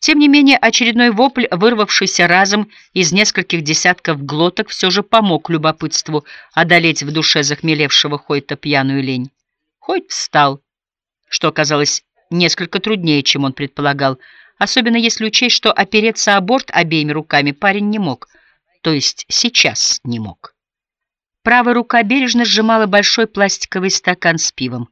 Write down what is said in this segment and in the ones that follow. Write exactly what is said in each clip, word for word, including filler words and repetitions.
Тем не менее, очередной вопль, вырвавшийся разом из нескольких десятков глоток, все же помог любопытству одолеть в душе захмелевшего Хойта пьяную лень. Хойт встал, что оказалось несколько труднее, чем он предполагал, особенно если учесть, что опереться о борт обеими руками парень не мог, то есть сейчас не мог. Правая рука бережно сжимала большой пластиковый стакан с пивом.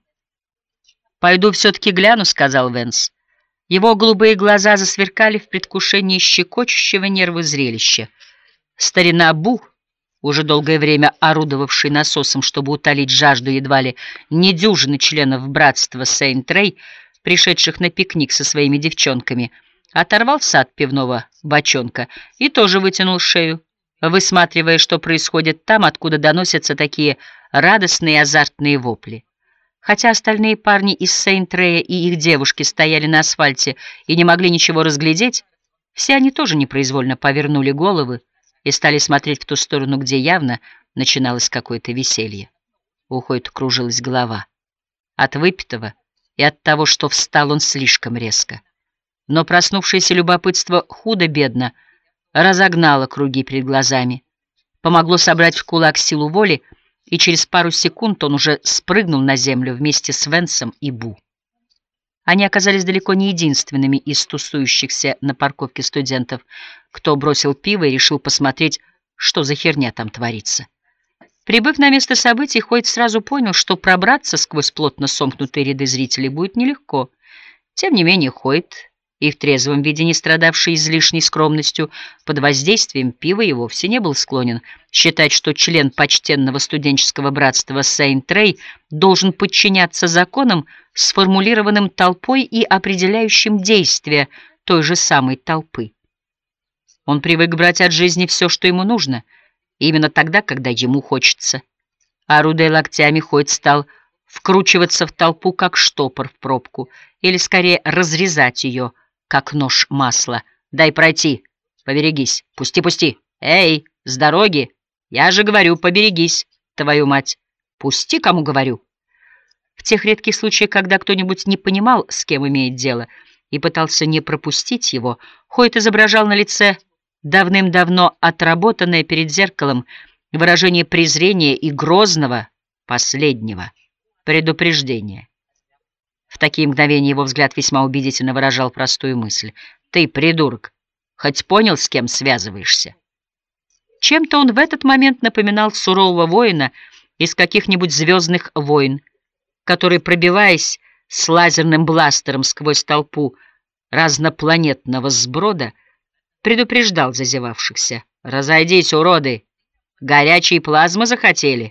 «Пойду все-таки гляну», — сказал Венс. Его голубые глаза засверкали в предвкушении щекочущего нервы зрелища. Старина Бу, уже долгое время орудовавший насосом, чтобы утолить жажду едва ли недюжины членов братства Сейнт-Рэй, пришедших на пикник со своими девчонками, оторвался от пивного бочонка и тоже вытянул шею, высматривая, что происходит там, откуда доносятся такие радостные азартные вопли. Хотя остальные парни из Сейнт-Рэя и их девушки стояли на асфальте и не могли ничего разглядеть, все они тоже непроизвольно повернули головы и стали смотреть в ту сторону, где явно начиналось какое-то веселье. У Хойта кружилась голова. От выпитого и от того, что встал он слишком резко. Но проснувшееся любопытство худо-бедно разогнало круги перед глазами, помогло собрать в кулак силу воли, и через пару секунд он уже спрыгнул на землю вместе с Венсом и Бу. Они оказались далеко не единственными из тусующихся на парковке студентов, кто бросил пиво и решил посмотреть, что за херня там творится. Прибыв на место событий, Хойт сразу понял, что пробраться сквозь плотно сомкнутые ряды зрителей будет нелегко. Тем не менее Хойт, и в трезвом виде не страдавший излишней скромностью, под воздействием пива и вовсе не был склонен считать, что член почтенного студенческого братства Сейнт-Рэй должен подчиняться законам, сформулированным толпой и определяющим действия той же самой толпы. Он привык брать от жизни все, что ему нужно, именно тогда, когда ему хочется. Орудуя локтями, Хойт стал вкручиваться в толпу, как штопор в пробку, или скорее разрезать ее, как нож масла. «Дай пройти! Поберегись! Пусти, пусти! Эй, с дороги! Я же говорю, поберегись, твою мать! Пусти, кому говорю!» В тех редких случаях, когда кто-нибудь не понимал, с кем имеет дело, и пытался не пропустить его, Хойт изображал на лице давным-давно отработанное перед зеркалом выражение презрения и грозного, последнего, предупреждения. В такие мгновения его взгляд весьма убедительно выражал простую мысль. «Ты, придурок, хоть понял, с кем связываешься?» Чем-то он в этот момент напоминал сурового воина из каких-нибудь «Звездных войн», который, пробиваясь с лазерным бластером сквозь толпу разнопланетного сброда, предупреждал зазевавшихся: «Разойдись, уроды! Горячей плазмы захотели?»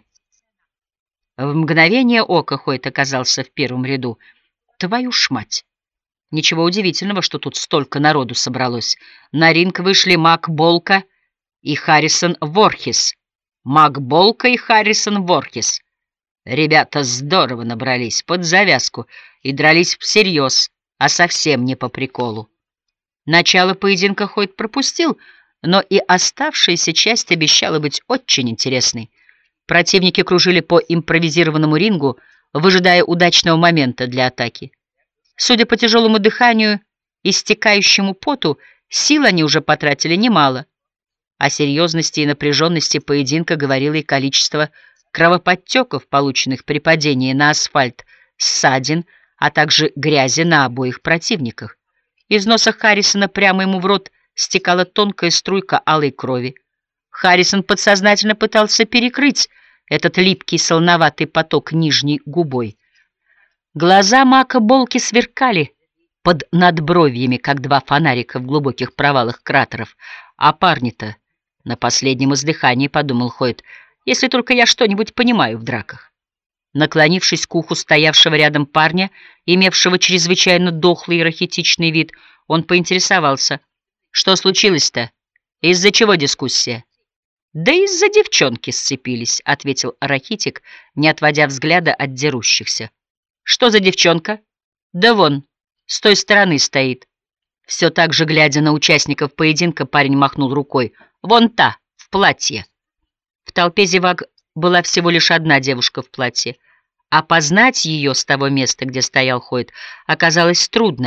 В мгновение ока Хойт оказался в первом ряду. Твою ж мать! Ничего удивительного, что тут столько народу собралось. На ринг вышли Мак Болка и Харрисон Ворхис. Мак Болка и Харрисон Ворхис. Ребята здорово набрались под завязку и дрались всерьез, а совсем не по приколу. Начало поединка Хойт пропустил, но и оставшаяся часть обещала быть очень интересной. Противники кружили по импровизированному рингу, выжидая удачного момента для атаки. Судя по тяжелому дыханию и стекающему поту, сил они уже потратили немало. О серьезности и напряженности поединка говорило и количество кровоподтеков, полученных при падении на асфальт, ссадин, а также грязи на обоих противниках. Из носа Харрисона прямо ему в рот стекала тонкая струйка алой крови. Харрисон подсознательно пытался перекрыть этот липкий солоноватый поток нижней губой. Глаза Мака Болки сверкали под надбровьями, как два фонарика в глубоких провалах кратеров. А парни-то на последнем издыхании, подумал Хойт, если только я что-нибудь понимаю в драках. Наклонившись к уху стоявшего рядом парня, имевшего чрезвычайно дохлый и рахитичный вид, он поинтересовался: «Что случилось-то? Из-за чего дискуссия?» «Да из-за девчонки сцепились», — ответил рахитик, не отводя взгляда от дерущихся. «Что за девчонка?» «Да вон, с той стороны стоит». Все так же, глядя на участников поединка, парень махнул рукой. «Вон та, в платье». В толпе зевак была всего лишь одна девушка в платье. Опознать ее с того места, где стоял Хойт, оказалось трудно.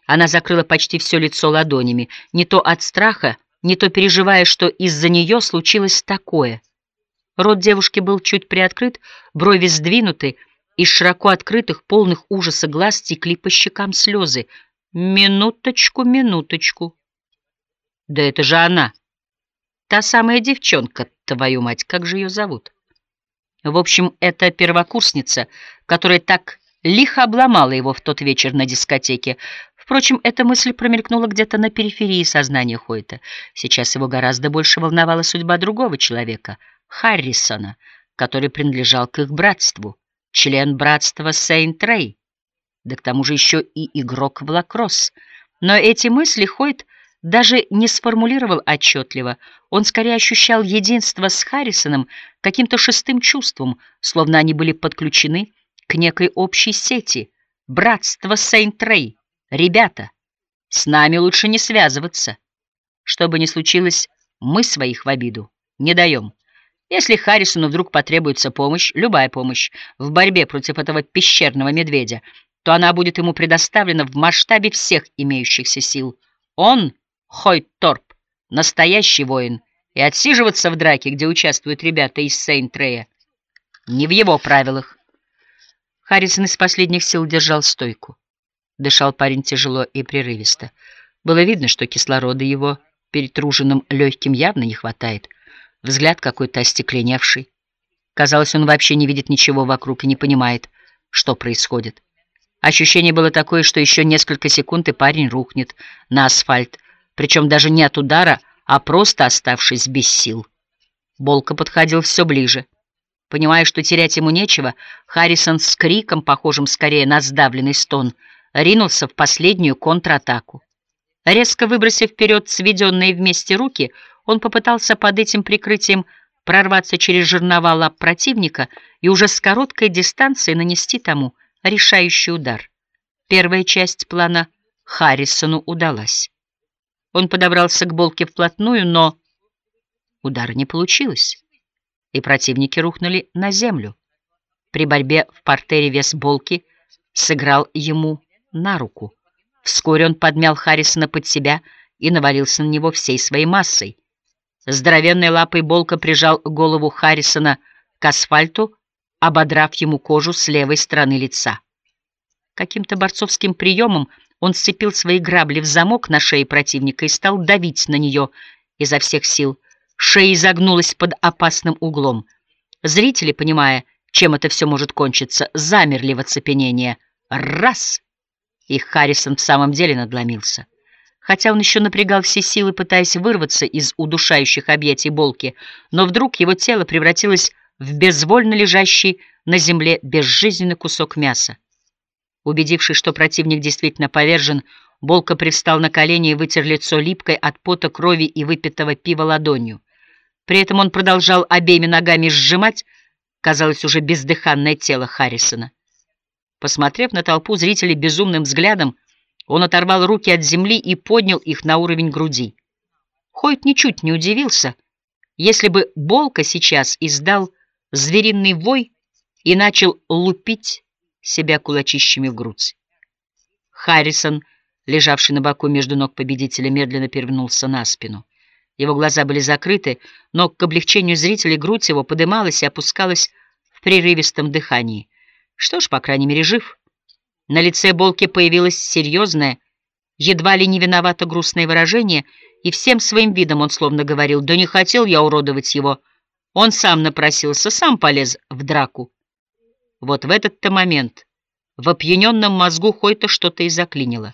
Она закрыла почти все лицо ладонями, не то от страха, не то переживая, что из-за нее случилось такое. Рот девушки был чуть приоткрыт, брови сдвинуты, из широко открытых, полных ужаса глаз текли по щекам слезы. «Минуточку, минуточку. Да это же она! Та самая девчонка, твою мать, как же ее зовут?» В общем, это первокурсница, которая так лихо обломала его в тот вечер на дискотеке. Впрочем, эта мысль промелькнула где-то на периферии сознания Хойта. Сейчас его гораздо больше волновала судьба другого человека, Харрисона, который принадлежал к их братству, член братства Сейнт-Рэй, да к тому же еще и игрок в лакросс. Но эти мысли Хойт даже не сформулировал отчетливо. Он скорее ощущал единство с Харрисоном каким-то шестым чувством, словно они были подключены к некой общей сети. Братство Сейнт-Рэй. Ребята, с нами лучше не связываться. Что бы ни случилось, мы своих в обиду не даем. Если Харрисону вдруг потребуется помощь, любая помощь, в борьбе против этого пещерного медведя, то она будет ему предоставлена в масштабе всех имеющихся сил. Он, Хойт Торп, настоящий воин, и отсиживаться в драке, где участвуют ребята из Сейнт-Рэя, не в его правилах. Харрисон из последних сил держал стойку. Дышал парень тяжело и прерывисто. Было видно, что кислорода его перетруженным легким явно не хватает. Взгляд какой-то остекленевший. Казалось, он вообще не видит ничего вокруг и не понимает, что происходит. Ощущение было такое, что еще несколько секунд, и парень рухнет на асфальт, причем даже не от удара, а просто оставшись без сил. Болка подходил все ближе. Понимая, что терять ему нечего, Харрисон с криком, похожим скорее на сдавленный стон, ринулся в последнюю контратаку. Резко выбросив вперед сведенные вместе руки, он попытался под этим прикрытием прорваться через жернова лап противника и уже с короткой дистанции нанести тому решающий удар. Первая часть плана Харрисону удалась. Он подобрался к Болке вплотную, но удара не получилось, и противники рухнули на землю. При борьбе в партере вес Болки сыграл ему на руку. Вскоре он подмял Харрисона под себя и навалился на него всей своей массой. Здоровенной лапой Болка прижал голову Харрисона к асфальту, ободрав ему кожу с левой стороны лица. Каким-то борцовским приемом он сцепил свои грабли в замок на шее противника и стал давить на нее изо всех сил. Шея изогнулась под опасным углом. Зрители, понимая, чем это все может кончиться, замерли в оцепенении. Раз! И Харрисон в самом деле надломился. Хотя он еще напрягал все силы, пытаясь вырваться из удушающих объятий Болки, но вдруг его тело превратилось в безвольно лежащий на земле безжизненный кусок мяса. Убедившись, что противник действительно повержен, Болка привстал на колени и вытер лицо липкой от пота, крови и выпитого пива ладонью. При этом он продолжал обеими ногами сжимать, казалось, уже бездыханное тело Харрисона. Посмотрев на толпу зрителей безумным взглядом, он оторвал руки от земли и поднял их на уровень груди. Хойт ничуть не удивился, если бы Болка сейчас издал звериный вой и начал лупить себя кулачищами в грудь. Харрисон, лежавший на боку между ног победителя, медленно перевернулся на спину. Его глаза были закрыты, но к облегчению зрителей грудь его подымалась и опускалась в прерывистом дыхании. Что ж, по крайней мере, жив. На лице Болки появилось серьезное, едва ли не виновато грустное выражение, и всем своим видом он словно говорил: «Да не хотел я уродовать его. Он сам напросился, сам полез в драку». Вот в этот-то момент в опьяненном мозгу Хойта что-то и заклинило.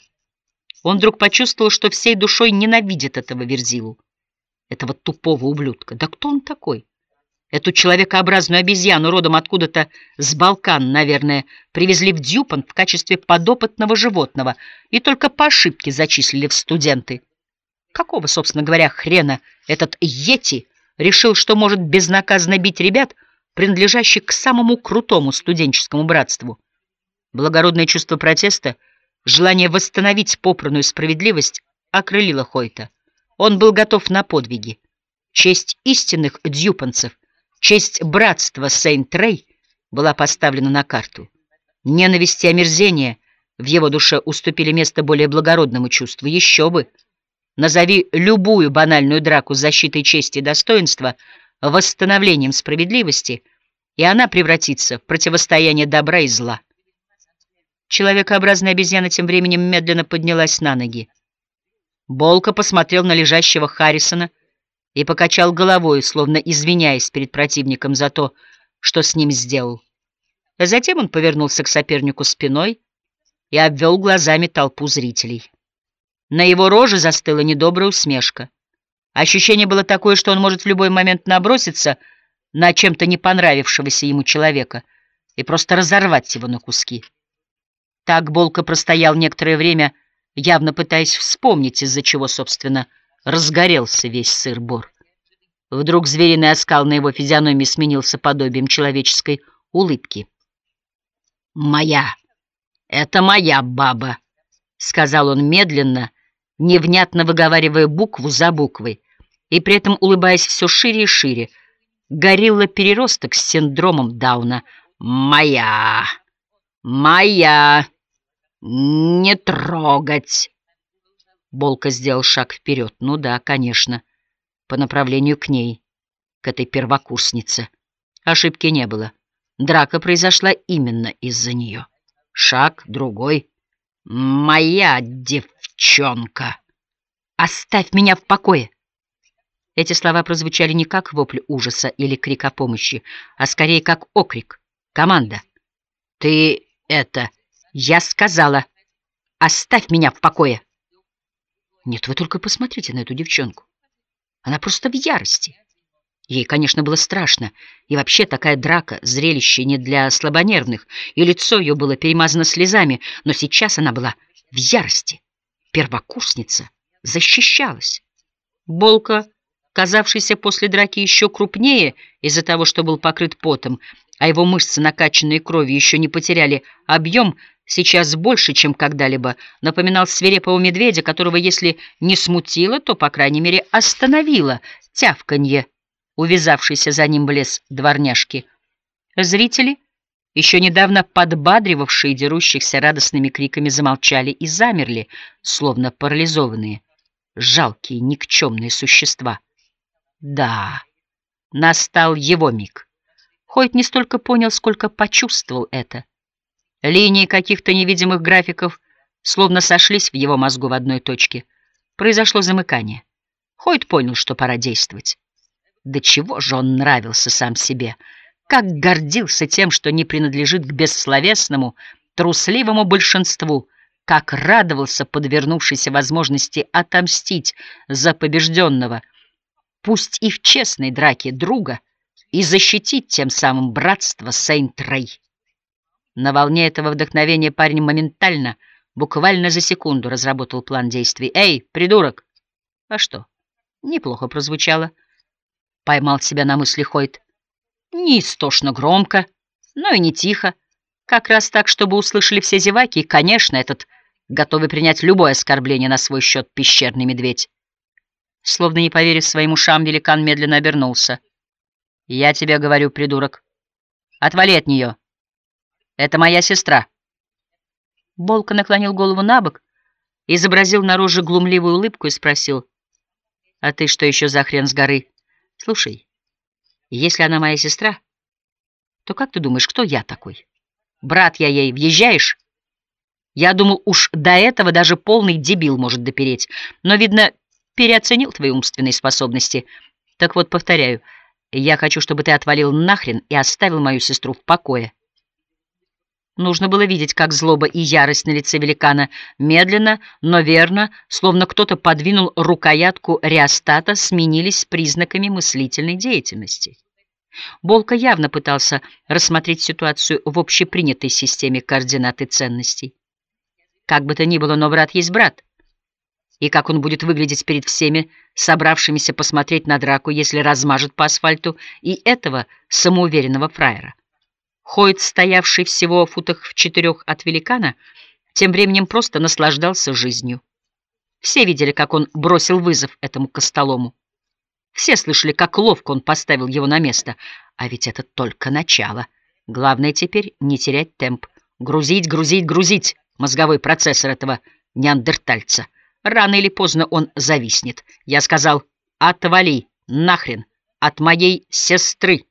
Он вдруг почувствовал, что всей душой ненавидит этого Верзилу, этого тупого ублюдка. Да кто он такой? Эту человекообразную обезьяну родом откуда-то с Балкан, наверное, привезли в Дьюпонт в качестве подопытного животного и только по ошибке зачислили в студенты. Какого, собственно говоря, хрена этот Йети решил, что может безнаказанно бить ребят, принадлежащих к самому крутому студенческому братству? Благородное чувство протеста, желание восстановить попранную справедливость окрылило Хойта. Он был готов на подвиги. Честь истинных дьюпонцев, честь братства Сейнт-Рэй была поставлена на карту. Ненависть и омерзение в его душе уступили место более благородному чувству. Еще бы! Назови любую банальную драку с защитой чести и достоинства, восстановлением справедливости, и она превратится в противостояние добра и зла. Человекообразная обезьяна тем временем медленно поднялась на ноги. Болка посмотрел на лежащего Харрисона и покачал головой, словно извиняясь перед противником за то, что с ним сделал. Затем он повернулся к сопернику спиной и обвел глазами толпу зрителей. На его роже застыла недобрая усмешка. Ощущение было такое, что он может в любой момент наброситься на чем-то не понравившегося ему человека и просто разорвать его на куски. Так Болка простоял некоторое время, явно пытаясь вспомнить, из-за чего, собственно, разгорелся весь сыр-бор. Вдруг звериный оскал на его физиономии сменился подобием человеческой улыбки. «Моя! Это моя баба!» — сказал он медленно, невнятно выговаривая букву за буквой, и при этом улыбаясь все шире и шире. Горилла-переросток с синдромом Дауна. «Моя! Моя! Не трогать!» Болка сделал шаг вперед. Ну да, конечно, по направлению к ней, к этой первокурснице. Ошибки не было. Драка произошла именно из-за нее. Шаг, другой. «Моя девчонка! Оставь меня в покое!» Эти слова прозвучали не как вопль ужаса или крик о помощи, а скорее как окрик. Команда. «Ты это...» «Я сказала, оставь меня в покое!» Нет, вы только посмотрите на эту девчонку. Она просто в ярости. Ей, конечно, было страшно, и вообще такая драка — зрелище не для слабонервных, и лицо ее было перемазано слезами, но сейчас она была в ярости. Первокурсница защищалась. Болка, казавшийся после драки еще крупнее из-за того, что был покрыт потом, а его мышцы, накачанные кровью, еще не потеряли объем, сейчас больше, чем когда-либо, напоминал свирепого медведя, которого, если не смутило, то, по крайней мере, остановило тявканье, увязавшийся за ним в лес дворняжки. Зрители, еще недавно подбадривавшие дерущихся радостными криками, замолчали и замерли, словно парализованные, жалкие, никчемные существа. Да, настал его миг. Хойт не столько понял, сколько почувствовал это. Линии каких-то невидимых графиков словно сошлись в его мозгу в одной точке. Произошло замыкание. Хойт понял, что пора действовать. До чего же он нравился сам себе, как гордился тем, что не принадлежит к бессловесному, трусливому большинству, как радовался подвернувшейся возможности отомстить за побежденного, пусть и в честной драке, друга, и защитить тем самым братство Сейнт-Рэй. На волне этого вдохновения парень моментально, буквально за секунду разработал план действий. «Эй, придурок!» «А что? Неплохо прозвучало». Поймал себя на мысли Хойт. Не истошно громко, но и не тихо. Как раз так, чтобы услышали все зеваки, и, конечно, этот готовый принять любое оскорбление на свой счет пещерный медведь. Словно не поверив своим ушам, великан медленно обернулся. «Я тебе говорю, придурок, отвали от нее. Это моя сестра». Болка наклонил голову набок, изобразил на роже глумливую улыбку и спросил: «А ты что еще за хрен с горы? Слушай, если она моя сестра, то как ты думаешь, кто я такой? Брат я ей, въезжаешь? Я думал, уж до этого даже полный дебил может допереть, но, видно, переоценил твои умственные способности. Так вот, повторяю, я хочу, чтобы ты отвалил нахрен и оставил мою сестру в покое». Нужно было видеть, как злоба и ярость на лице великана медленно, но верно, словно кто-то подвинул рукоятку реостата, сменились признаками мыслительной деятельности. Болка явно пытался рассмотреть ситуацию в общепринятой системе координат и ценностей. Как бы то ни было, но брат есть брат. И как он будет выглядеть перед всеми, собравшимися посмотреть на драку, если размажет по асфальту и этого самоуверенного фраера? Хойт, стоявший всего в футах в четырех от великана, тем временем просто наслаждался жизнью. Все видели, как он бросил вызов этому костолому. Все слышали, как ловко он поставил его на место. А ведь это только начало. Главное теперь не терять темп. Грузить, грузить, грузить. мозговой процессор этого неандертальца. Рано или поздно он зависнет. Я сказал: отвали нахрен от моей сестры.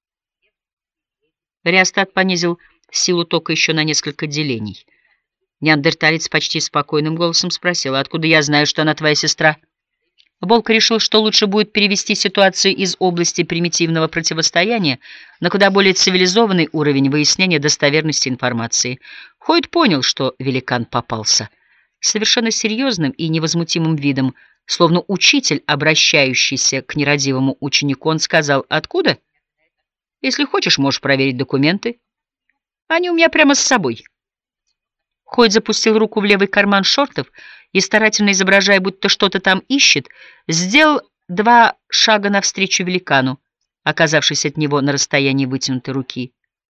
Реостат понизил силу тока еще на несколько делений. Неандерталец почти спокойным голосом спросил: откуда я знаю, что она твоя сестра? Волк решил, что лучше будет перевести ситуацию из области примитивного противостояния на куда более цивилизованный уровень выяснения достоверности информации. Хойд понял, что великан попался. Совершенно серьезным и невозмутимым видом, словно учитель, обращающийся к нерадивому ученику, он сказал: откуда? Если хочешь, можешь проверить документы. Они у меня прямо с собой. Хойд запустил руку в левый карман шортов и, старательно изображая, будто что-то там ищет, сделал два шага навстречу великану, оказавшись от него на расстоянии вытянутой руки.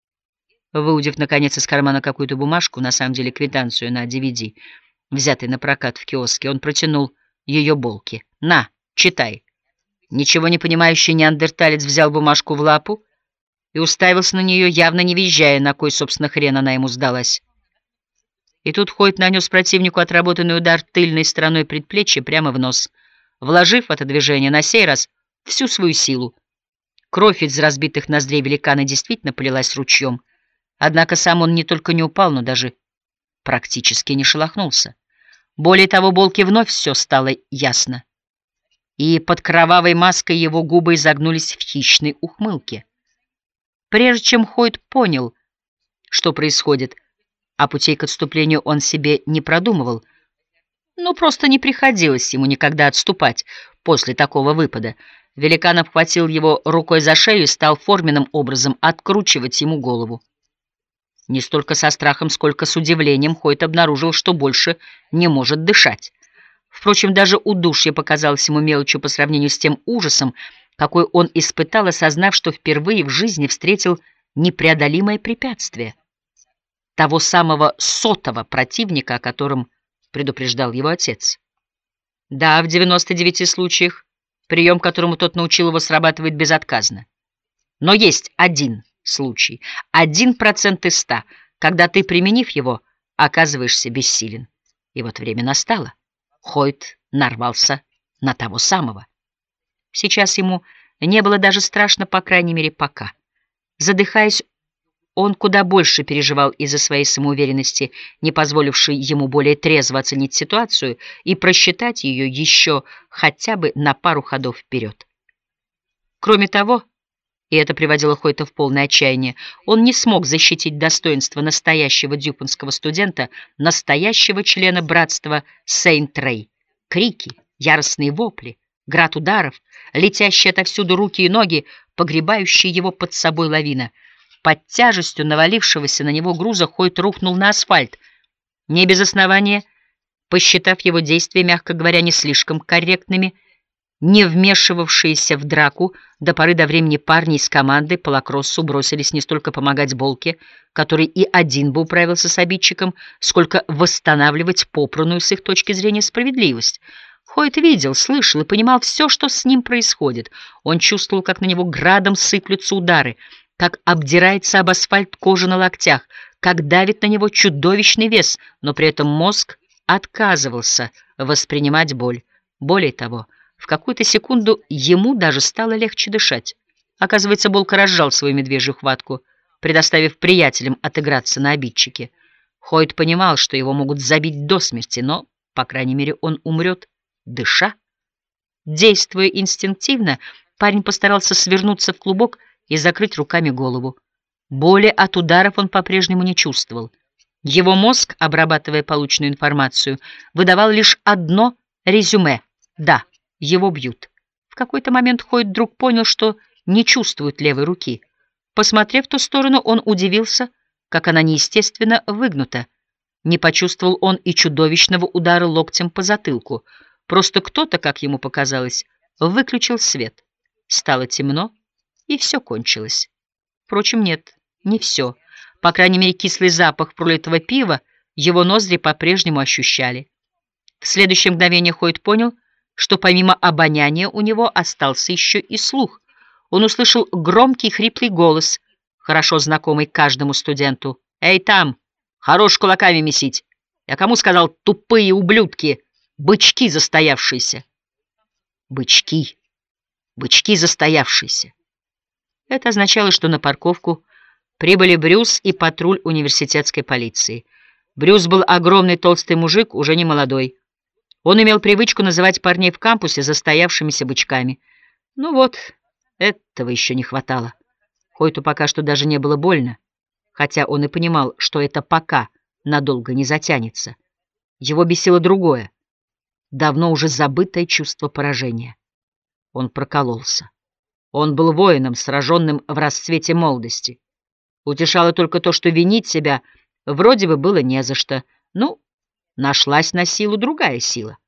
Выудив, наконец, из кармана какую-то бумажку, на самом деле квитанцию на ди ви ди, взятый на прокат в киоске, он протянул ее Болке. «На, читай». Ничего не понимающий неандерталец взял бумажку в лапу и уставился на нее, явно не визжая, на кой, собственно, хрен она ему сдалась. И тут Хойд нанес противнику отработанный удар тыльной стороной предплечья прямо в нос, вложив в это движение на сей раз всю свою силу. Кровь из разбитых ноздрей великана действительно полилась ручьем, однако сам он не только не упал, но даже практически не шелохнулся. Более того, Болке вновь все стало ясно, и под кровавой маской его губы изогнулись в хищной ухмылке. Прежде чем Хойд понял, что происходит, а путей к отступлению он себе не продумывал, ну просто не приходилось ему никогда отступать после такого выпада, великан обхватил его рукой за шею и стал форменным образом откручивать ему голову. Не столько со страхом, сколько с удивлением Хойд обнаружил, что больше не может дышать. Впрочем, даже удушье показалось ему мелочью по сравнению с тем ужасом, какой он испытал, осознав, что впервые в жизни встретил непреодолимое препятствие. Того самого сотого противника, о котором предупреждал его отец. Да, в девяноста девяти случаях прием, которому тот научил его, срабатывает безотказно. Но есть один случай, один процент из ста, когда ты, применив его, оказываешься бессилен. И вот время настало. Хойд нарвался на того самого. Сейчас ему не было даже страшно, по крайней мере, пока. Задыхаясь, он куда больше переживал из-за своей самоуверенности, не позволившей ему более трезво оценить ситуацию и просчитать ее еще хотя бы на пару ходов вперед. Кроме того, и это приводило Хойта в полное отчаяние, он не смог защитить достоинство настоящего дюпонского студента, настоящего члена братства Сейнт-Рэй. Крики, яростные вопли, град ударов, летящие отовсюду руки и ноги, погребающие его под собой лавина. Под тяжестью навалившегося на него груза Хойд рухнул на асфальт, не без основания, посчитав его действия, мягко говоря, не слишком корректными. Не вмешивавшиеся в драку до поры до времени парни из команды по лакроссу бросились не столько помогать Болке, который и один бы управился с обидчиком, сколько восстанавливать попранную с их точки зрения справедливость. Хойд видел, слышал и понимал все, что с ним происходит. Он чувствовал, как на него градом сыплются удары, как обдирается об асфальт кожа на локтях, как давит на него чудовищный вес, но при этом мозг отказывался воспринимать боль. Более того, в какую-то секунду ему даже стало легче дышать. Оказывается, Болка разжал свою медвежью хватку, предоставив приятелям отыграться на обидчике. Хойд понимал, что его могут забить до смерти, но, по крайней мере, он умрет, дыша. Действуя инстинктивно, парень постарался свернуться в клубок и закрыть руками голову. Боли от ударов он по-прежнему не чувствовал. Его мозг, обрабатывая полученную информацию, выдавал лишь одно резюме: да, его бьют. В какой-то момент Хойд вдруг понял, что не чувствует левой руки. Посмотрев в ту сторону, он удивился, как она неестественно выгнута. Не почувствовал он и чудовищного удара локтем по затылку. Просто кто-то, как ему показалось, выключил свет. Стало темно, и все кончилось. Впрочем, нет, не все. По крайней мере, кислый запах пролитого пива его ноздри по-прежнему ощущали. В следующее мгновение Хойд понял, что помимо обоняния у него остался еще и слух. Он услышал громкий хриплый голос, хорошо знакомый каждому студенту. «Эй, там! Хорош кулаками месить! Я кому сказал тупые ублюдки, бычки застоявшиеся? Бычки, бычки застоявшиеся. Это означало, что на парковку прибыли Брюс и патруль университетской полиции. Брюс был огромный толстый мужик, уже не молодой. Он имел привычку называть парней в кампусе застоявшимися бычками. Ну вот, этого еще не хватало. Хойту пока что даже не было больно, хотя он и понимал, что это пока надолго не затянется. Его бесило другое, давно уже забытое чувство поражения. Он прокололся. Он был воином, сраженным в расцвете молодости. Утешало только то, что винить себя вроде бы было не за что. Ну, нашлась на силу другая сила.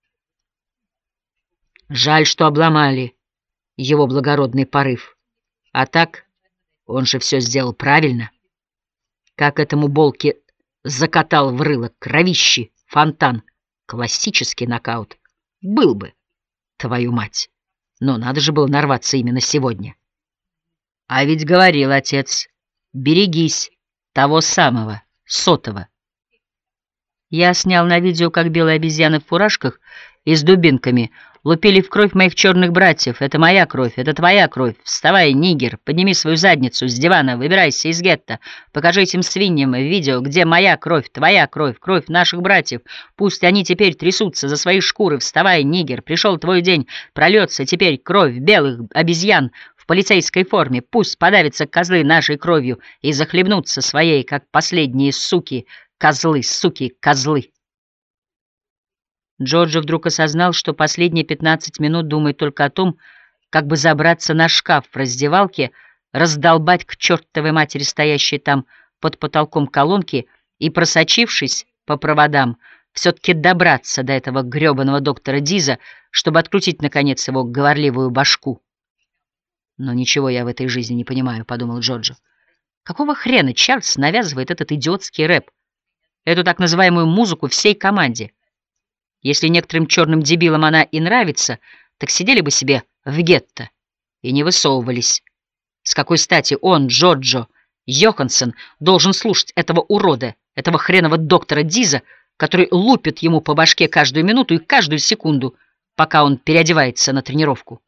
Жаль, что обломали его благородный порыв. А так, он же все сделал правильно. Как этому Болке закатал в рыло кровищи, фонтан. Классический нокаут. Был бы, твою мать. Но надо же было нарваться именно сегодня. А ведь говорил отец, берегись того самого, сотого. Я снял на видео, как белые обезьяны в фуражках и с дубинками лупили в кровь моих черных братьев. Это моя кровь, это твоя кровь. Вставай, нигер, подними свою задницу с дивана, выбирайся из гетто. Покажи этим свиньям в видео, где моя кровь, твоя кровь, кровь наших братьев. Пусть они теперь трясутся за свои шкуры. Вставай, нигер, пришел твой день. Прольется теперь кровь белых обезьян в полицейской форме. Пусть подавятся козлы нашей кровью и захлебнутся своей, как последние суки, козлы, суки, козлы. Джорджо вдруг осознал, что последние пятнадцать минут думает только о том, как бы забраться на шкаф в раздевалке, раздолбать к чертовой матери стоящие там под потолком колонки и, просочившись по проводам, все-таки добраться до этого гребаного доктора Диза, чтобы открутить, наконец, его говорливую башку. «Но ничего я в этой жизни не понимаю», — подумал Джорджо. «Какого хрена Чарльз навязывает этот идиотский рэп, эту так называемую музыку всей команде? Если некоторым черным дебилам она и нравится, так сидели бы себе в гетто и не высовывались. С какой стати он, Джорджо Йоханссон, должен слушать этого урода, этого хренового доктора Диза, который лупит ему по башке каждую минуту и каждую секунду, пока он переодевается на тренировку?»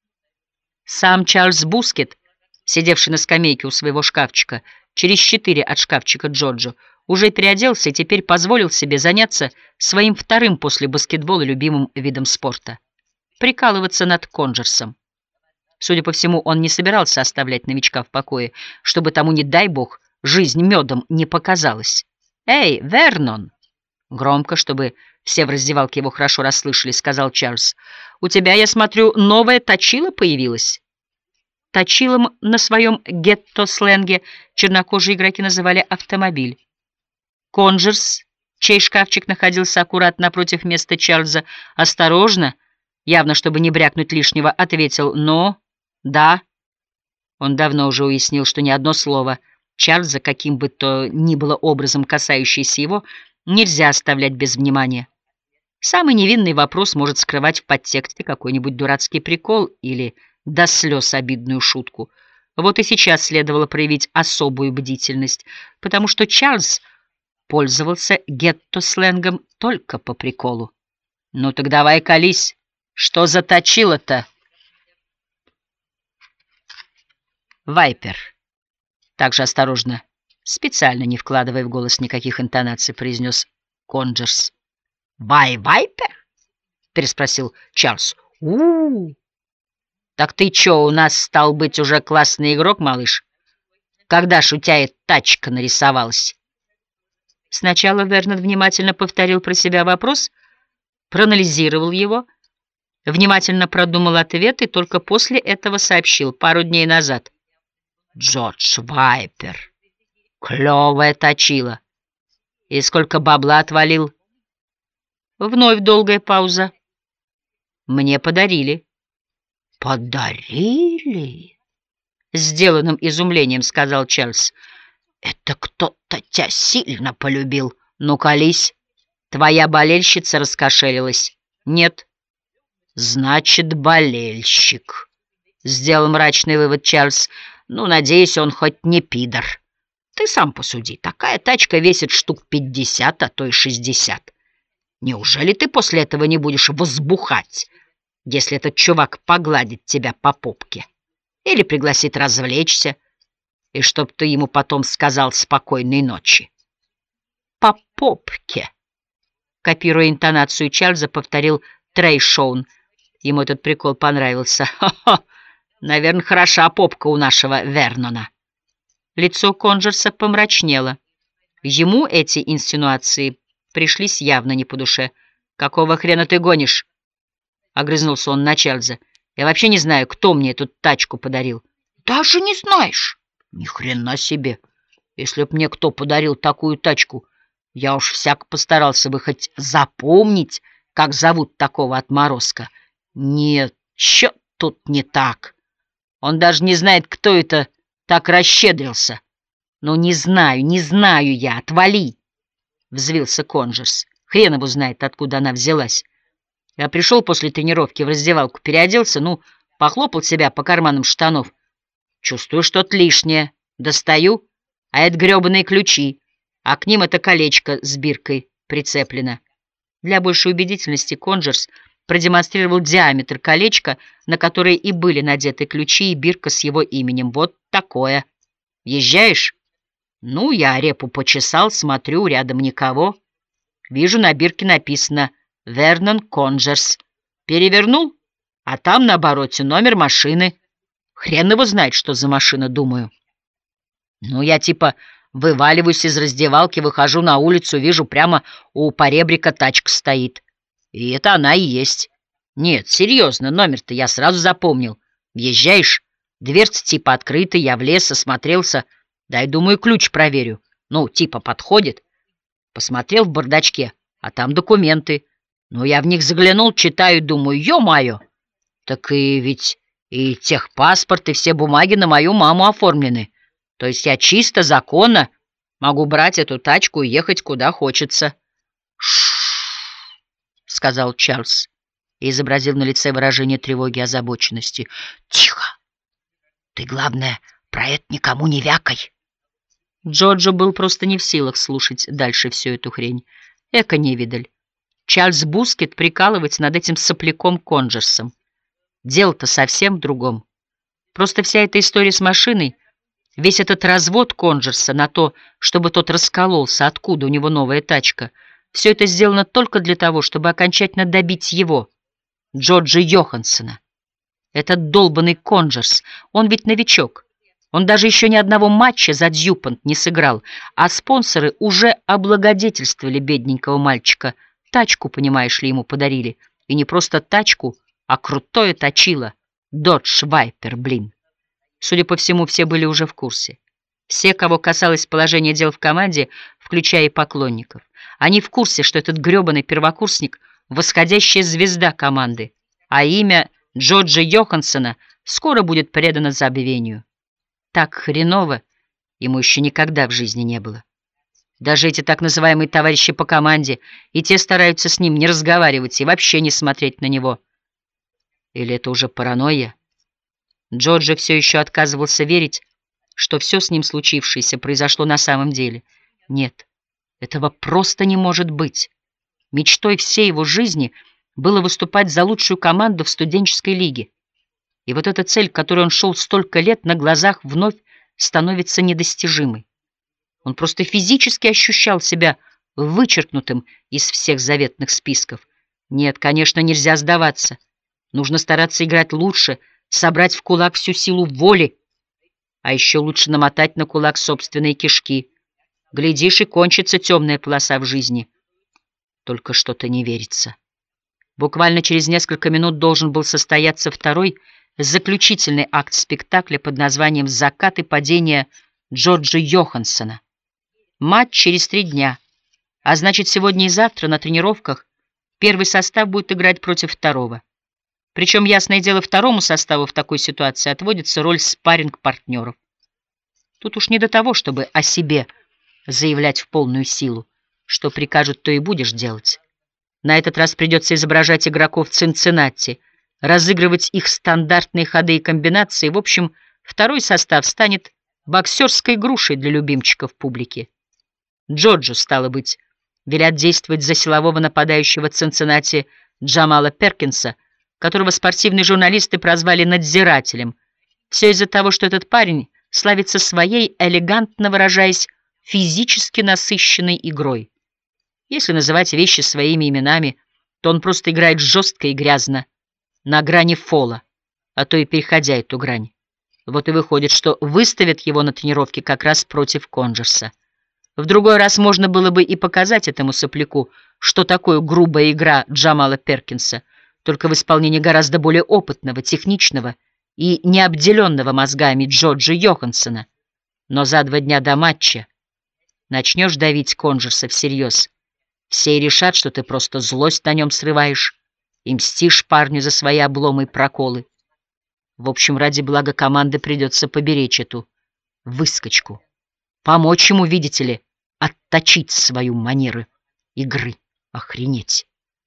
Сам Чарльз Бускет, сидевший на скамейке у своего шкафчика, через четыре от шкафчика Джорджо, уже переоделся и теперь позволил себе заняться своим вторым после баскетбола любимым видом спорта — прикалываться над Конджерсом. Судя по всему, он не собирался оставлять новичка в покое, чтобы тому, не дай бог, жизнь медом не показалась. «Эй, Вернон!» Громко, чтобы все в раздевалке его хорошо расслышали, сказал Чарльз. «У тебя, я смотрю, новая точила появилась?» Точилом на своем гетто-сленге чернокожие игроки называли автомобиль. Конджерс, чей шкафчик находился аккурат напротив места Чарльза, осторожно, явно чтобы не брякнуть лишнего, ответил «но», «да». Он давно уже уяснил, что ни одно слово Чарльза, каким бы то ни было образом касающееся его, нельзя оставлять без внимания. Самый невинный вопрос может скрывать в подтексте какой-нибудь дурацкий прикол или до слез обидную шутку. Вот и сейчас следовало проявить особую бдительность, потому что Чарльз пользовался гетто-сленгом только по приколу. «Ну так давай колись, что заточило-то?» «Вайпер», также осторожно, специально не вкладывая в голос никаких интонаций, произнес Конджерс. «Вай-вайпер?» — переспросил Чарльз. у у Так ты чё, у нас стал быть уже классный игрок, малыш? Когда ж у тебя эта тачка нарисовалась?» Сначала Вернон внимательно повторил про себя вопрос, проанализировал его, внимательно продумал ответ и только после этого сообщил пару дней назад. «Джордж Вайпер. Клёвая точила. И сколько бабла отвалил?» Вновь долгая пауза. «Мне подарили». «Подарили?» — сделанным изумлением сказал Чарльз. «Это кто-то тебя сильно полюбил. Ну, колись, твоя болельщица раскошелилась». «Нет». «Значит, болельщик», — сделал мрачный вывод Чарльз. «Ну, надеюсь, он хоть не пидор. Ты сам посуди, такая тачка весит штук пятьдесят, а то и шестьдесят. Неужели ты после этого не будешь возбухать, если этот чувак погладит тебя по попке или пригласит развлечься, и чтоб ты ему потом сказал спокойной ночи? По попке. Копируя интонацию Чарльза, повторил Трей Шоун. Ему этот прикол понравился. Ха-ха! Наверное, хороша попка у нашего Вернона. Лицо Конджерса помрачнело. Ему эти инсинуации пришлись явно не по душе. «Какого хрена ты гонишь?» — огрызнулся он на Чарльза. «Я вообще не знаю, кто мне эту тачку подарил». «Даже не знаешь?» «Ни хрена себе! Если б мне кто подарил такую тачку, я уж всяко постарался бы хоть запомнить, как зовут такого отморозка. Нет, чё тут не так? Он даже не знает, кто это так расщедрился». «Ну, не знаю, не знаю я, отвали!» — взвился Конджерс. «Хрен его знает, откуда она взялась. Я пришел после тренировки в раздевалку, переоделся, ну, похлопал себя по карманам штанов. Чувствую что-то лишнее. Достаю, а это грёбаные ключи, а к ним это колечко с биркой прицеплено». Для большей убедительности Конджерс продемонстрировал диаметр колечка, на которое и были надеты ключи и бирка с его именем. «Вот такое. Езжаешь?» «Ну, я репу почесал, смотрю, рядом никого. Вижу, на бирке написано «Вернон Конджерс». Перевернул, а там на обороте номер машины. Хрен его знает, что за машина, думаю. Ну, я типа вываливаюсь из раздевалки, выхожу на улицу, вижу, прямо у поребрика тачка стоит. И это она и есть. Нет, серьезно, номер-то я сразу запомнил. Въезжаешь, дверца типа открыта, я влез, осмотрелся. Дай, думаю, ключ проверю. Ну, типа подходит. Посмотрел в бардачке, а там документы. Ну, я в них заглянул, читаю, думаю, ё-моё. Так и ведь и техпаспорт, и все бумаги на мою маму оформлены. То есть я чисто, законно могу брать эту тачку и ехать куда хочется. «Ш-ш-ш», сказал Чарльз и изобразил на лице выражение тревоги и озабоченности. «Тихо! Ты, главное, про это никому не вякай». Джоджо был просто не в силах слушать дальше всю эту хрень. Эко-невидаль. Чарльз Бускет прикалывается над этим сопляком Конджерсом. Дело-то совсем в другом. Просто вся эта история с машиной, весь этот развод Конджерса на то, чтобы тот раскололся, откуда у него новая тачка, все это сделано только для того, чтобы окончательно добить его, Джорджа Йоханссона. Этот долбанный Конджерс, он ведь новичок. Он даже еще ни одного матча за Дьюпонт не сыграл, а спонсоры уже облагодетельствовали бедненького мальчика. Тачку, понимаешь ли, ему подарили. И не просто тачку, а крутое точило. Додж Вайпер, блин. Судя по всему, все были уже в курсе. Все, кого касалось положения дел в команде, включая и поклонников. Они в курсе, что этот гребаный первокурсник — восходящая звезда команды, а имя Джорджа Йоханссона скоро будет предано забвению. Так хреново ему еще никогда в жизни не было. Даже эти так называемые товарищи по команде, и те стараются с ним не разговаривать и вообще не смотреть на него. Или это уже паранойя? Джорджи все еще отказывался верить, что все с ним случившееся произошло на самом деле. Нет, этого просто не может быть. Мечтой всей его жизни было выступать за лучшую команду в студенческой лиге. И вот эта цель, к которой он шел столько лет, на глазах вновь становится недостижимой. Он просто физически ощущал себя вычеркнутым из всех заветных списков. Нет, конечно, нельзя сдаваться. Нужно стараться играть лучше, собрать в кулак всю силу воли, а еще лучше намотать на кулак собственные кишки. Глядишь, и кончится темная полоса в жизни. Только что-то не верится. Буквально через несколько минут должен был состояться второй, заключительный акт спектакля под названием «Закат и падение Джорджа Йоханссона». Матч через три дня, а значит, сегодня и завтра на тренировках первый состав будет играть против второго. Причем, ясное дело, второму составу в такой ситуации отводится роль спарринг-партнеров. Тут уж не до того, чтобы о себе заявлять в полную силу. Что прикажут, то и будешь делать. На этот раз придется изображать игроков Цинциннати, разыгрывать их стандартные ходы и комбинации. В общем, второй состав станет боксерской грушей для любимчиков публики. Джоджо, стало быть, велят действовать за силового нападающего Цинциннати Джамала Перкинса, которого спортивные журналисты прозвали надзирателем. Все из-за того, что этот парень славится своей, элегантно выражаясь, физически насыщенной игрой. Если называть вещи своими именами, то он просто играет жестко и грязно, на грани фола, а то и переходя эту грань. Вот и выходит, что выставят его на тренировке как раз против Конджерса. В другой раз можно было бы и показать этому сопляку, что такое грубая игра Джамала Перкинса, только в исполнении гораздо более опытного, техничного и необделенного мозгами Джорджа Йоханссона. Но за два дня до матча начнешь давить Конджерса всерьез, все и решат, что ты просто злость на нем срываешь и мстишь парню за свои обломы и проколы. В общем, ради блага команды придется поберечь эту выскочку. Помочь ему, видите ли, отточить свою манеру игры. Охренеть.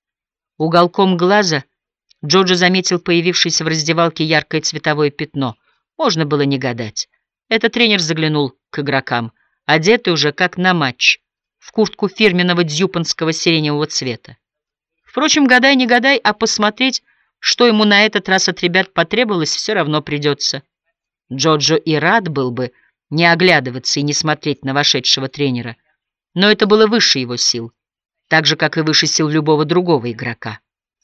Уголком глаза Джорджо заметил появившееся в раздевалке яркое цветовое пятно. Можно было не гадать. Этот тренер заглянул к игрокам, одетый уже как на матч, в куртку фирменного дьюпонского сиреневого цвета. Впрочем, гадай не гадай, а посмотреть, что ему на этот раз от ребят потребовалось, все равно придется. Джорджо и рад был бы не оглядываться и не смотреть на вошедшего тренера, но это было выше его сил, так же, как и выше сил любого другого игрока.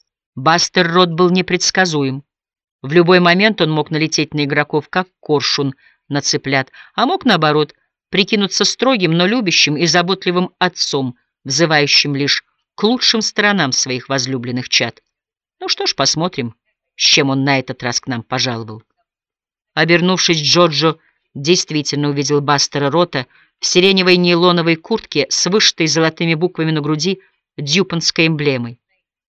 Бастер Рот был непредсказуем. В любой момент он мог налететь на игроков, как коршун на цыплят, а мог, наоборот, прикинуться строгим, но любящим и заботливым отцом, взывающим лишь к лучшим сторонам своих возлюбленных чад. Ну что ж, посмотрим, с чем он на этот раз к нам пожаловал. Обернувшись, Джорджо действительно увидел Бастера Рота в сиреневой нейлоновой куртке с вышитой золотыми буквами на груди дьюпонской эмблемой.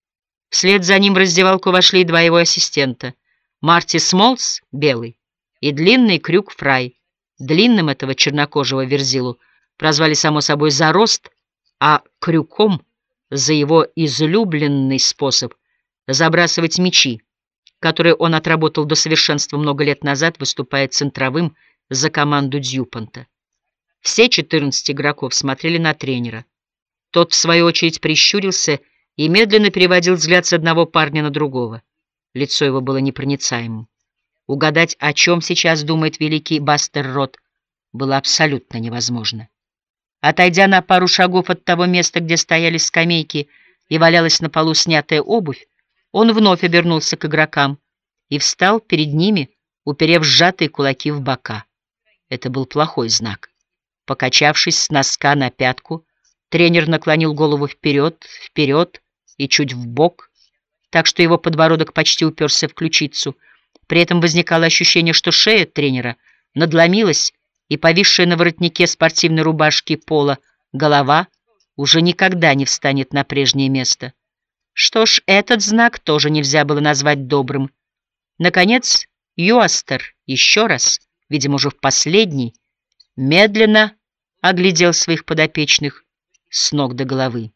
Вслед за ним в раздевалку вошли два его ассистента. Марти Смолс, белый, и длинный Крюк Фрай. Длинным этого чернокожего верзилу прозвали, само собой, за рост, а Крюком — за его излюбленный способ забрасывать мячи, которые он отработал до совершенства много лет назад, выступая центровым за команду Дьюпонта. Все четырнадцать игроков смотрели на тренера. Тот, в свою очередь, прищурился и медленно переводил взгляд с одного парня на другого. Лицо его было непроницаемым. Угадать, о чем сейчас думает великий Бастер Рот, было абсолютно невозможно. Отойдя на пару шагов от того места, где стояли скамейки и валялась на полу снятая обувь, он вновь обернулся к игрокам и встал перед ними, уперев сжатые кулаки в бока. Это был плохой знак. Покачавшись с носка на пятку, тренер наклонил голову вперед, вперед и чуть вбок, так что его подбородок почти уперся в ключицу. При этом возникало ощущение, что шея тренера надломилась, и повисшая на воротнике спортивной рубашки пола голова уже никогда не встанет на прежнее место. Что ж, этот знак тоже нельзя было назвать добрым. Наконец, Юастер еще раз, видимо, уже в последний, медленно оглядел своих подопечных с ног до головы.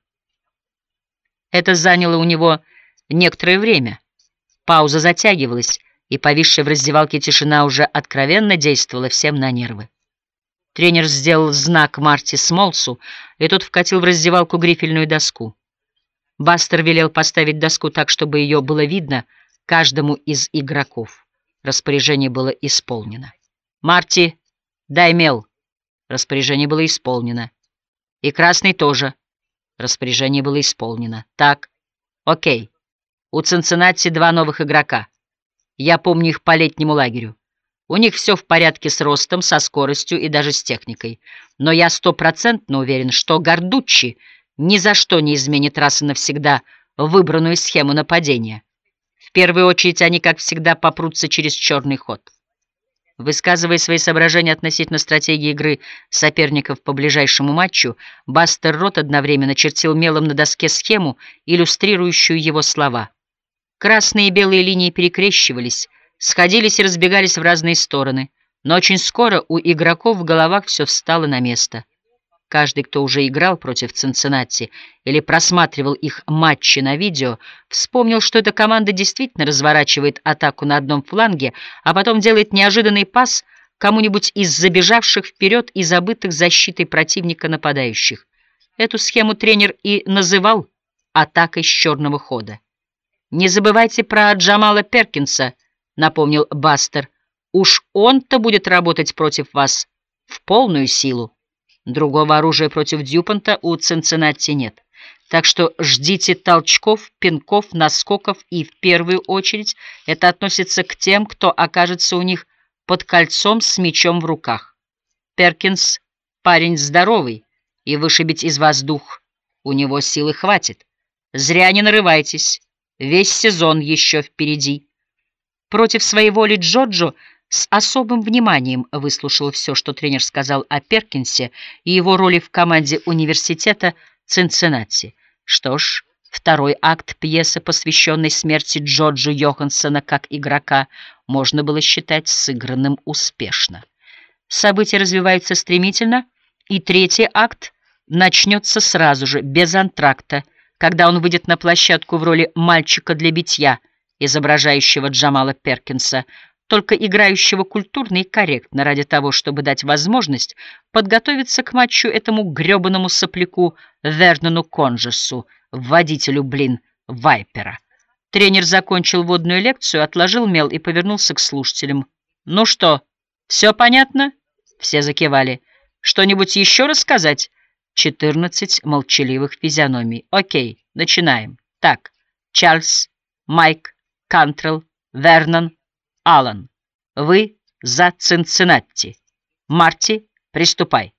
Это заняло у него некоторое время. Пауза затягивалась, и повисшая в раздевалке тишина уже откровенно действовала всем на нервы. Тренер сделал знак Марти Смолсу, и тот вкатил в раздевалку грифельную доску. Бастер велел поставить доску так, чтобы ее было видно каждому из игроков. Распоряжение было исполнено. «Марти, дай мел». Распоряжение было исполнено. «И красный тоже». Распоряжение было исполнено. «Так, окей. У Цинциннати два новых игрока. Я помню их по летнему лагерю. У них все в порядке с ростом, со скоростью и даже с техникой. Но я стопроцентно уверен, что Гардуччи ни за что не изменит раз и навсегда выбранную схему нападения. В первую очередь они, как всегда, попрутся через черный ход». Высказывая свои соображения относительно стратегии игры соперников по ближайшему матчу, Бастер Рот одновременно чертил мелом на доске схему, иллюстрирующую его слова. Красные и белые линии перекрещивались, сходились и разбегались в разные стороны, но очень скоро у игроков в головах все встало на место. Каждый, кто уже играл против Цинциннати или просматривал их матчи на видео, вспомнил, что эта команда действительно разворачивает атаку на одном фланге, а потом делает неожиданный пас, кому-нибудь из забежавших вперед и забытых защитой противника нападающих. Эту схему тренер и называл атакой с черного хода. «Не забывайте про Джамала Перкинса», — напомнил Бастер. «Уж он-то будет работать против вас в полную силу. Другого оружия против Дюпонта у Цинциннати нет. Так что ждите толчков, пинков, наскоков, и в первую очередь это относится к тем, кто окажется у них под кольцом с мечом в руках. Перкинс — парень здоровый, и вышибить из вас дух у него силы хватит. Зря не нарывайтесь, весь сезон еще впереди». Против своей воли Джоджо с особым вниманием выслушал все, что тренер сказал о Перкинсе и его роли в команде университета Цинциннати. Что ж, второй акт пьесы, посвященный смерти Джоджо Йоханссона как игрока, можно было считать сыгранным успешно. События развиваются стремительно, и третий акт начнется сразу же, без антракта, когда он выйдет на площадку в роли мальчика для битья, изображающего Джамала Перкинса, только играющего культурно и корректно ради того, чтобы дать возможность подготовиться к матчу этому гребаному сопляку Вернону Конжесу, водителю, блин, Вайпера. Тренер закончил водную лекцию, отложил мел и повернулся к слушателям. «Ну что, все понятно?» Все закивали. «Что-нибудь еще рассказать?» Четырнадцать молчаливых физиономий. «Окей, начинаем. Так, Чарльз, Майк, Кантрелл, Вернон, Аллан, вы за Цинциннати. Марти, приступай».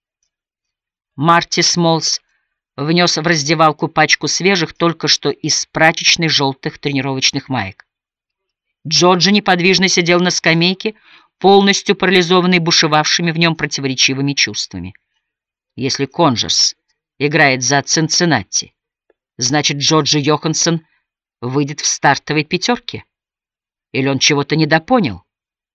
Марти Смолс внес в раздевалку пачку свежих, только что из прачечной желтых тренировочных маек. Джоджо неподвижно сидел на скамейке, полностью парализованный бушевавшими в нем противоречивыми чувствами. Если Конжерс играет за Цинциннати, значит, Джоджо Йоханссон выйдет в стартовой пятерке? Или он чего-то недопонял?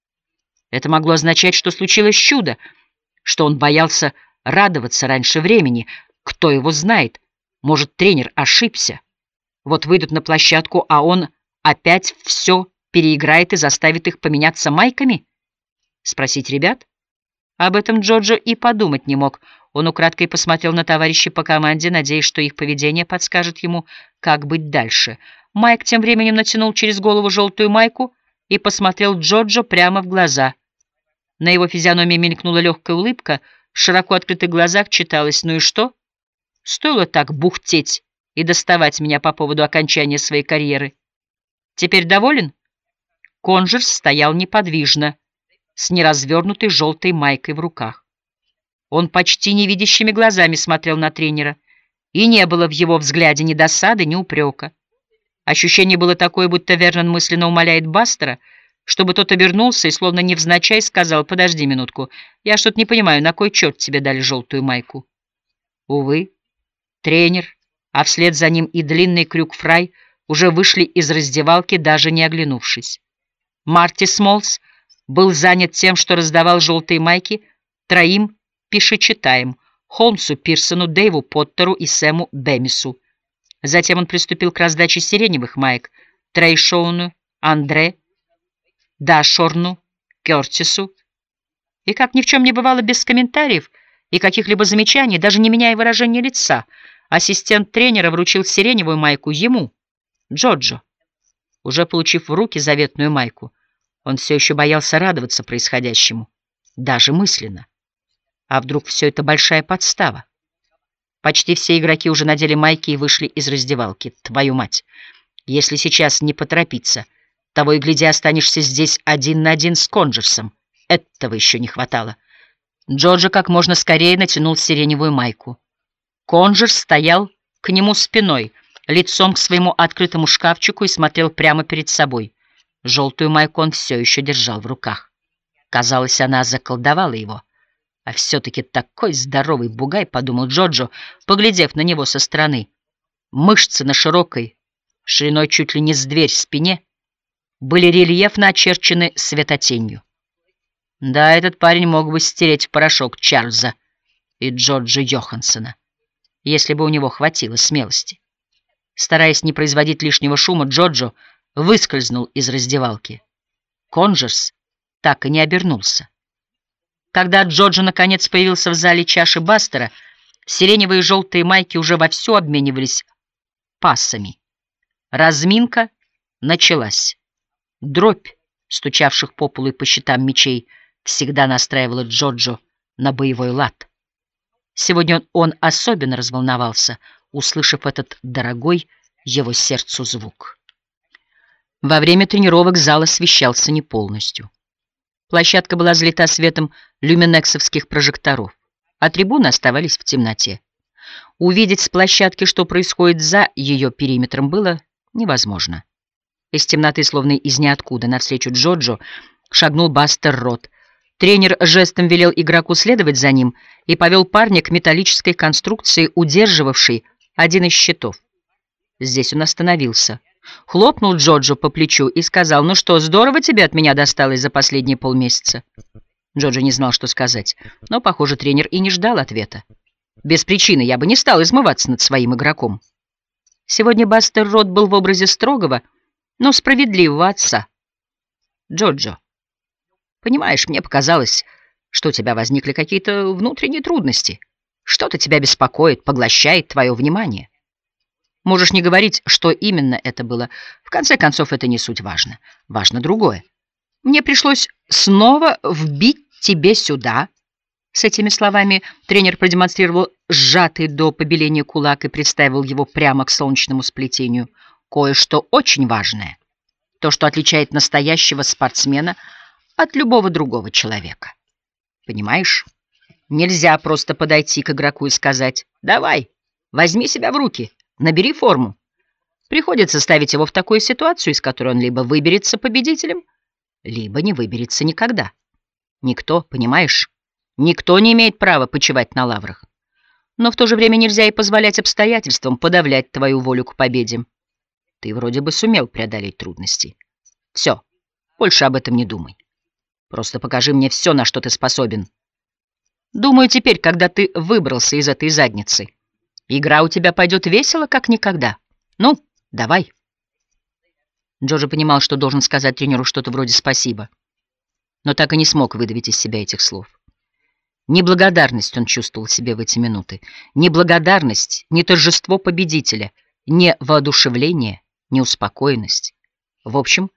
Это могло означать, что случилось чудо, что он боялся радоваться раньше времени. Кто его знает? Может, тренер ошибся? Вот выйдут на площадку, а он опять все переиграет и заставит их поменяться майками? Спросить ребят? Об этом Джоджо и подумать не мог. Он украдкой посмотрел на товарищей по команде, надеясь, что их поведение подскажет ему, как быть дальше. Майк тем временем натянул через голову желтую майку и посмотрел Джоджо прямо в глаза. На его физиономии мелькнула легкая улыбка, в широко открытых глазах читалось: «Ну и что? Стоило так бухтеть и доставать меня по поводу окончания своей карьеры. Теперь доволен?» Конжерс стоял неподвижно, с неразвернутой желтой майкой в руках. Он почти невидящими глазами смотрел на тренера, и не было в его взгляде ни досады, ни упрека. Ощущение было такое, будто Вернон мысленно умоляет Бастера, чтобы тот обернулся и словно невзначай сказал: «Подожди минутку, я что-то не понимаю, на кой черт тебе дали желтую майку?» Увы, тренер, а вслед за ним и длинный крюк Фрай уже вышли из раздевалки, даже не оглянувшись. Марти Смолс был занят тем, что раздавал желтые майки троим пишечитаем: Холмсу Пирсону, Дэйву Поттеру и Сэму Бемису. Затем он приступил к раздаче сиреневых маек Трейшоуну, Андре, Дашорну, Кертису. И, как ни в чем не бывало, без комментариев и каких-либо замечаний, даже не меняя выражения лица, ассистент тренера вручил сиреневую майку ему, Джоджо. Уже получив в руки заветную майку, он все еще боялся радоваться происходящему, даже мысленно. А вдруг все это большая подстава? Почти все игроки уже надели майки и вышли из раздевалки. Твою мать! Если сейчас не поторопиться, того и гляди, останешься здесь один на один с Конжерсом. Этого еще не хватало. Джоджо как можно скорее натянул сиреневую майку. Конжерс стоял к нему спиной, лицом к своему открытому шкафчику, и смотрел прямо перед собой. Желтую майку он все еще держал в руках. Казалось, она заколдовала его. А все-таки такой здоровый бугай, подумал Джоджо, поглядев на него со стороны. Мышцы на широкой, шириной чуть ли не с дверь спине, были рельефно очерчены светотенью. Да, этот парень мог бы стереть в порошок Чарльза и Джорджа Йоханссона, если бы у него хватило смелости. Стараясь не производить лишнего шума, Джоджо выскользнул из раздевалки. Конжерс так и не обернулся. Когда Джоджо наконец появился в зале чаши Бастера, сиреневые и желтые майки уже вовсю обменивались пассами. Разминка началась. Дробь стучавших по полу и по щитам мечей всегда настраивала Джоджо на боевой лад. Сегодня он особенно разволновался, услышав этот дорогой его сердцу звук. Во время тренировок зал освещался не полностью. Площадка была залита светом люминексовских прожекторов, а трибуны оставались в темноте. Увидеть с площадки, что происходит за ее периметром, было невозможно. Из темноты, словно из ниоткуда, навстречу Джоджо шагнул Бастер Рот. Тренер жестом велел игроку следовать за ним и повел парня к металлической конструкции, удерживавшей один из щитов. Здесь он остановился, хлопнул Джоджо по плечу и сказал: «Ну что, здорово тебе от меня досталось за последние полмесяца». Джоджо не знал, что сказать, но, похоже, тренер и не ждал ответа. Без причины я бы не стал измываться над своим игроком. Сегодня Бастер Рот был в образе строгого, но справедливого отца. «Джоджо, понимаешь, мне показалось, что у тебя возникли какие-то внутренние трудности. Что-то тебя беспокоит, поглощает твое внимание. Можешь не говорить, что именно это было. В конце концов, это не суть важно. Важно другое. Мне пришлось снова вбить тебе сюда». С этими словами тренер продемонстрировал сжатый до побеления кулак и представил его прямо к солнечному сплетению. Кое-что очень важное. То, что отличает настоящего спортсмена от любого другого человека. Понимаешь? Нельзя просто подойти к игроку и сказать: «Давай, возьми себя в руки, набери форму». Приходится ставить его в такую ситуацию, из которой он либо выберется победителем, либо не выберется никогда. Никто, понимаешь? Никто не имеет права почивать на лаврах. Но в то же время нельзя и позволять обстоятельствам подавлять твою волю к победе. Ты вроде бы сумел преодолеть трудности. Все, больше об этом не думай. Просто покажи мне все, на что ты способен. Думаю, теперь, когда ты выбрался из этой задницы, игра у тебя пойдет весело, как никогда. Ну, давай. Джоджо понимал, что должен сказать тренеру что-то вроде «спасибо», но так и не смог выдавить из себя этих слов. Неблагодарность он чувствовал в себе в эти минуты. Неблагодарность, не торжество победителя, не воодушевление, не успокоенность. В общем,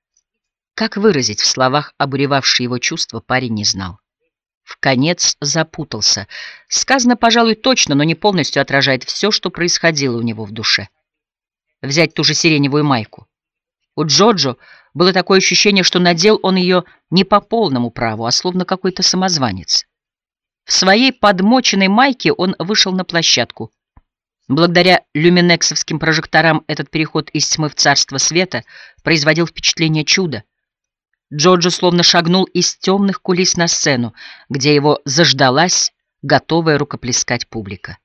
как выразить в словах обуревавшие его чувства, парень не знал. Вконец запутался. Сказано, пожалуй, точно, но не полностью отражает все, что происходило у него в душе. Взять ту же сиреневую майку. У Джоджо было такое ощущение, что надел он ее не по полному праву, а словно какой-то самозванец. В своей подмоченной майке он вышел на площадку. Благодаря люминексовским прожекторам этот переход из тьмы в царство света производил впечатление чуда. Джоджо словно шагнул из темных кулис на сцену, где его заждалась, готовая рукоплескать публика.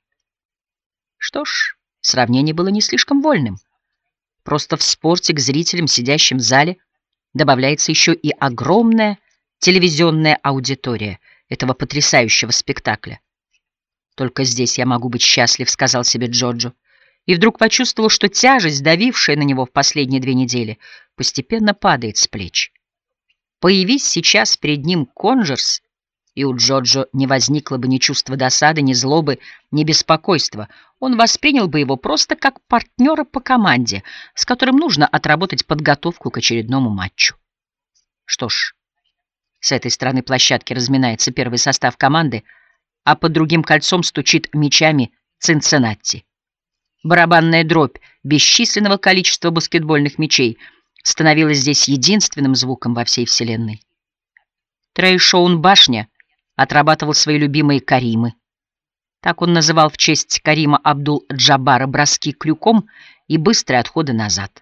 Что ж, сравнение было не слишком вольным. Просто в спорте к зрителям, сидящим в зале, добавляется еще и огромная телевизионная аудитория этого потрясающего спектакля. «Только здесь я могу быть счастлив», — сказал себе Джоджо, и вдруг почувствовал, что тяжесть, давившая на него в последние две недели, постепенно падает с плеч. Появись сейчас перед ним Конжерс, и у Джоджо не возникло бы ни чувства досады, ни злобы, ни беспокойства. Он воспринял бы его просто как партнера по команде, с которым нужно отработать подготовку к очередному матчу. Что ж, с этой стороны площадки разминается первый состав команды, а под другим кольцом стучит мячами Цинциннати. Барабанная дробь бесчисленного количества баскетбольных мячей становилась здесь единственным звуком во всей вселенной. Трей Шоун Башня отрабатывал свои любимые каримы. Так он называл в честь Карима Абдул-Джаббара броски крюком и быстрые отходы назад.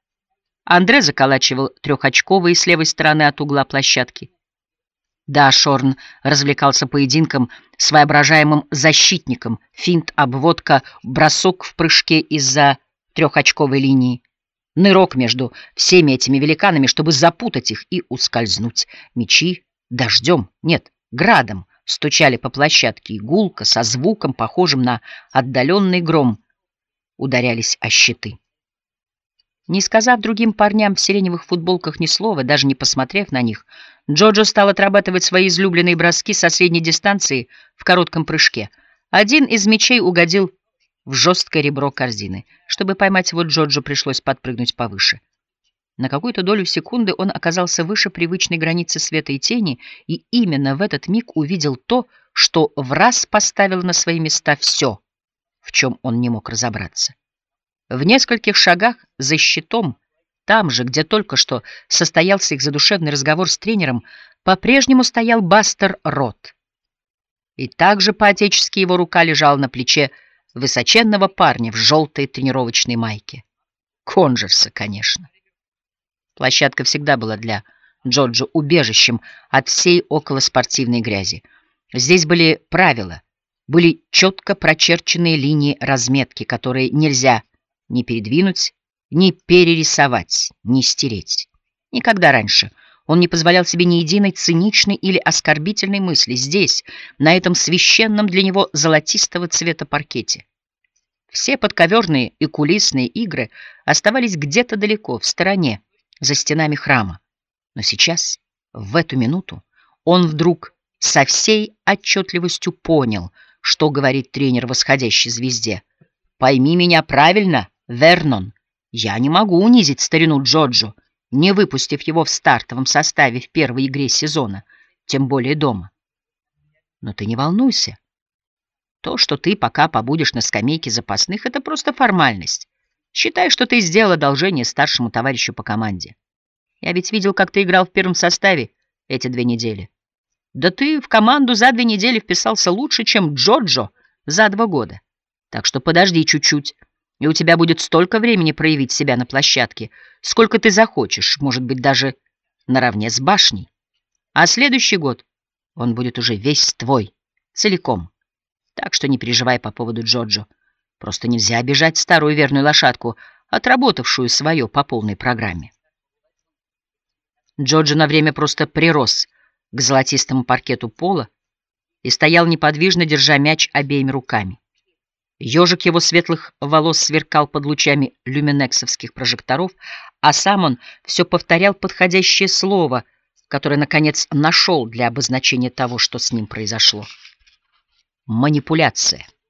Андре заколачивал трехочковые с левой стороны от угла площадки. Да, Шорн развлекался поединком с воображаемым защитником, финт, обводка, бросок в прыжке из-за трехочковой линии. Нырок между всеми этими великанами, чтобы запутать их и ускользнуть. Мячи дождем, нет, градом стучали по площадке, и гулко, со звуком, похожим на отдаленный гром, ударялись о щиты. Не сказав другим парням в сиреневых футболках ни слова, даже не посмотрев на них, Джоджо стал отрабатывать свои излюбленные броски со средней дистанции в коротком прыжке. Один из мячей угодил в жесткое ребро корзины. Чтобы поймать его, Джоджо пришлось подпрыгнуть повыше. На какую-то долю секунды он оказался выше привычной границы света и тени, и именно в этот миг увидел то, что враз поставило на свои места все, в чем он не мог разобраться. В нескольких шагах за щитом, там же, где только что состоялся их задушевный разговор с тренером, по-прежнему стоял Бастер Рот. И также по-отечески его рука лежала на плече высоченного парня в желтой тренировочной майке. Конжерса, конечно. Площадка всегда была для Джоджо убежищем от всей околоспортивной грязи. Здесь были правила, были четко прочерченные линии разметки, которые нельзя ни передвинуть, ни перерисовать, ни стереть. Никогда раньше он не позволял себе ни единой циничной или оскорбительной мысли здесь, на этом священном для него золотистого цвета паркете. Все подковерные и кулисные игры оставались где-то далеко, в стороне, за стенами храма. Но сейчас, в эту минуту, он вдруг со всей отчетливостью понял, что говорит тренер восходящей звезде. «Пойми меня правильно, Вернон, я не могу унизить старину Джоджо, не выпустив его в стартовом составе в первой игре сезона, тем более дома. Но ты не волнуйся. То, что ты пока побудешь на скамейке запасных, это просто формальность. Считай, что ты сделал одолжение старшему товарищу по команде. Я ведь видел, как ты играл в первом составе эти две недели. Да ты в команду за две недели вписался лучше, чем Джоджо за два года. Так что подожди чуть-чуть, и у тебя будет столько времени проявить себя на площадке, сколько ты захочешь, может быть, даже наравне с башней. А следующий год он будет уже весь твой, целиком. Так что не переживай по поводу Джоджо. Просто нельзя обижать старую верную лошадку, отработавшую свое по полной программе». Джоджо на время просто прирос к золотистому паркету пола и стоял неподвижно, держа мяч обеими руками. Ежик его светлых волос сверкал под лучами люминексовских прожекторов, а сам он все повторял подходящее слово, которое, наконец, нашел для обозначения того, что с ним произошло. Манипуляция.